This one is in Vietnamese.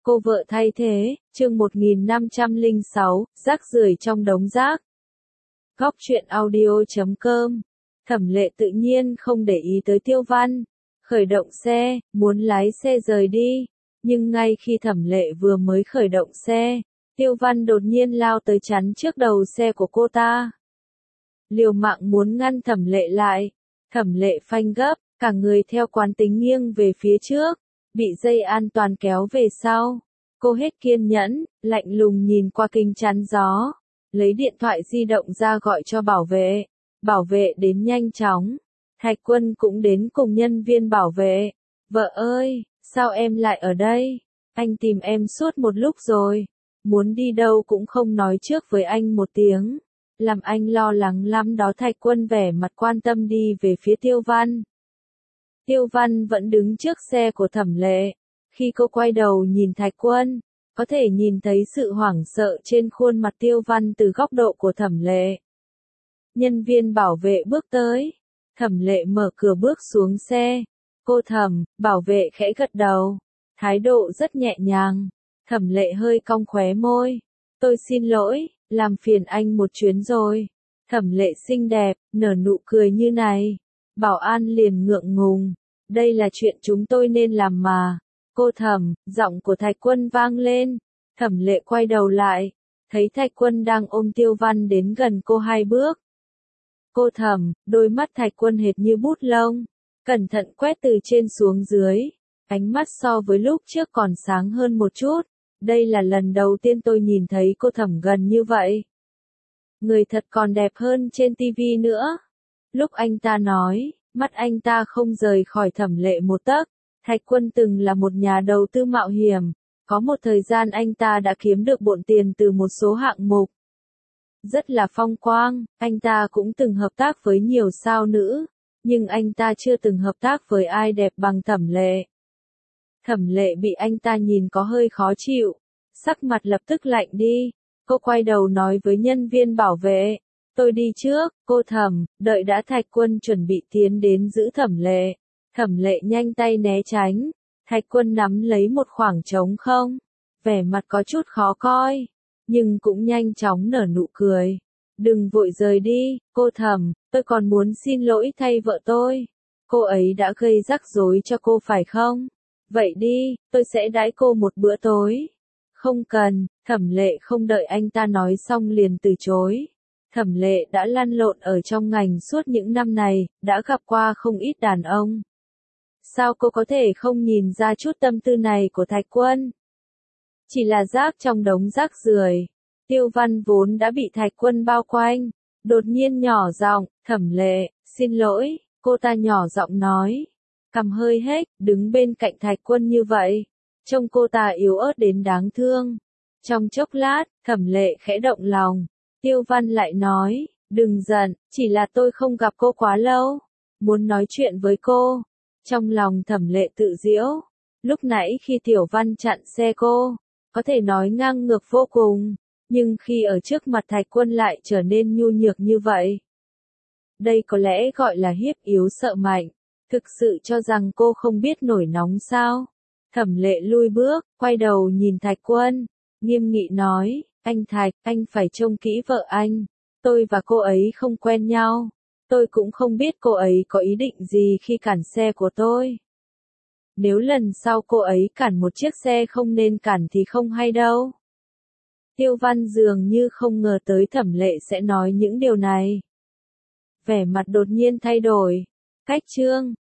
Cô vợ thay thế, chương 1506, rác rưởi trong đống rác. Góc truyện audio.com. Thẩm Lệ tự nhiên không để ý tới Tiêu Văn. Khởi động xe, muốn lái xe rời đi. Nhưng ngay khi Thẩm Lệ vừa mới khởi động xe, Tiêu Văn đột nhiên lao tới chắn trước đầu xe của cô ta. Liều mạng muốn ngăn Thẩm Lệ lại. Thẩm Lệ phanh gấp, cả người theo quán tính nghiêng về phía trước, bị dây an toàn kéo về sau. Cô hết kiên nhẫn, lạnh lùng nhìn qua kính chắn gió, lấy điện thoại di động ra gọi cho bảo vệ. Bảo vệ đến nhanh chóng. Thạch Quân cũng đến cùng nhân viên bảo vệ. Vợ ơi, sao em lại ở đây? Anh tìm em suốt một lúc rồi. Muốn đi đâu cũng không nói trước với anh một tiếng. Làm anh lo lắng lắm đó. Thạch Quân vẻ mặt quan tâm đi về phía Tiêu Văn. Tiêu Văn vẫn đứng trước xe của Thẩm Lệ. Khi cô quay đầu nhìn Thạch Quân, có thể nhìn thấy sự hoảng sợ trên khuôn mặt Tiêu Văn từ góc độ của Thẩm Lệ. Nhân viên bảo vệ bước tới. Thẩm Lệ mở cửa bước xuống xe. Cô Thẩm, bảo vệ khẽ gật đầu. Thái độ rất nhẹ nhàng. Thẩm Lệ hơi cong khóe môi. Tôi xin lỗi, làm phiền anh một chuyến rồi. Thẩm Lệ xinh đẹp, nở nụ cười như này. Bảo an liền ngượng ngùng. Đây là chuyện chúng tôi nên làm mà. Cô Thẩm, giọng của Thạch Quân vang lên. Thẩm Lệ quay đầu lại, thấy Thạch Quân đang ôm Tiêu Văn đến gần cô 2 bước. Cô Thẩm, đôi mắt Thạch Quân hệt như bút lông, cẩn thận quét từ trên xuống dưới, ánh mắt so với lúc trước còn sáng hơn một chút. Đây là lần đầu tiên tôi nhìn thấy cô Thẩm gần như vậy. Người thật còn đẹp hơn trên tivi nữa. Lúc anh ta nói, mắt anh ta không rời khỏi Thẩm Lệ một tấc. Thạch Quân từng là một nhà đầu tư mạo hiểm, có một thời gian anh ta đã kiếm được bộn tiền từ một số hạng mục. Rất là phong quang, anh ta cũng từng hợp tác với nhiều sao nữ, nhưng anh ta chưa từng hợp tác với ai đẹp bằng Thẩm Lệ. Thẩm Lệ bị anh ta nhìn có hơi khó chịu, sắc mặt lập tức lạnh đi. Cô quay đầu nói với nhân viên bảo vệ, tôi đi trước. Cô Thẩm, đợi đã. Thạch Quân chuẩn bị tiến đến giữ Thẩm Lệ. Thẩm Lệ nhanh tay né tránh. Thạch Quân nắm lấy một khoảng trống không, vẻ mặt có chút khó coi, nhưng cũng nhanh chóng nở nụ cười. Đừng vội rời đi, cô Thẩm, tôi còn muốn xin lỗi thay vợ tôi. Cô ấy đã gây rắc rối cho cô phải không? Vậy đi, tôi sẽ đãi cô một bữa tối. Không cần. Thẩm Lệ không đợi anh ta nói xong liền từ chối. Thẩm Lệ đã lăn lộn ở trong ngành suốt những năm này, đã gặp qua không ít đàn ông. Sao cô có thể không nhìn ra chút tâm tư này của Thạch Quân? Chỉ là rác trong đống rác rưởi. Tiêu Văn vốn đã bị Thạch Quân bao quanh, đột nhiên nhỏ giọng, Thẩm Lệ, xin lỗi. Cô ta nhỏ giọng nói, cằm hơi hếch, đứng bên cạnh Thạch Quân như vậy, trông cô ta yếu ớt đến đáng thương. Trong chốc lát, Thẩm Lệ khẽ động lòng. Tiêu Văn lại nói, đừng giận, chỉ là tôi không gặp cô quá lâu, muốn nói chuyện với cô. Trong lòng Thẩm Lệ tự giễu, lúc nãy khi Tiểu Văn chặn xe cô, có thể nói ngang ngược vô cùng, nhưng khi ở trước mặt Thạch Quân lại trở nên nhu nhược như vậy. Đây có lẽ gọi là hiếp yếu sợ mạnh, thực sự cho rằng cô không biết nổi nóng sao? Thẩm Lệ lui bước, quay đầu nhìn Thạch Quân, nghiêm nghị nói, anh Thạch, anh phải trông kỹ vợ anh, tôi và cô ấy không quen nhau. Tôi cũng không biết cô ấy có ý định gì khi cản xe của tôi. Nếu lần sau cô ấy cản một chiếc xe không nên cản thì không hay đâu. Tiêu Văn dường như không ngờ tới Thẩm Lệ sẽ nói những điều này. Vẻ mặt đột nhiên thay đổi. Cách chương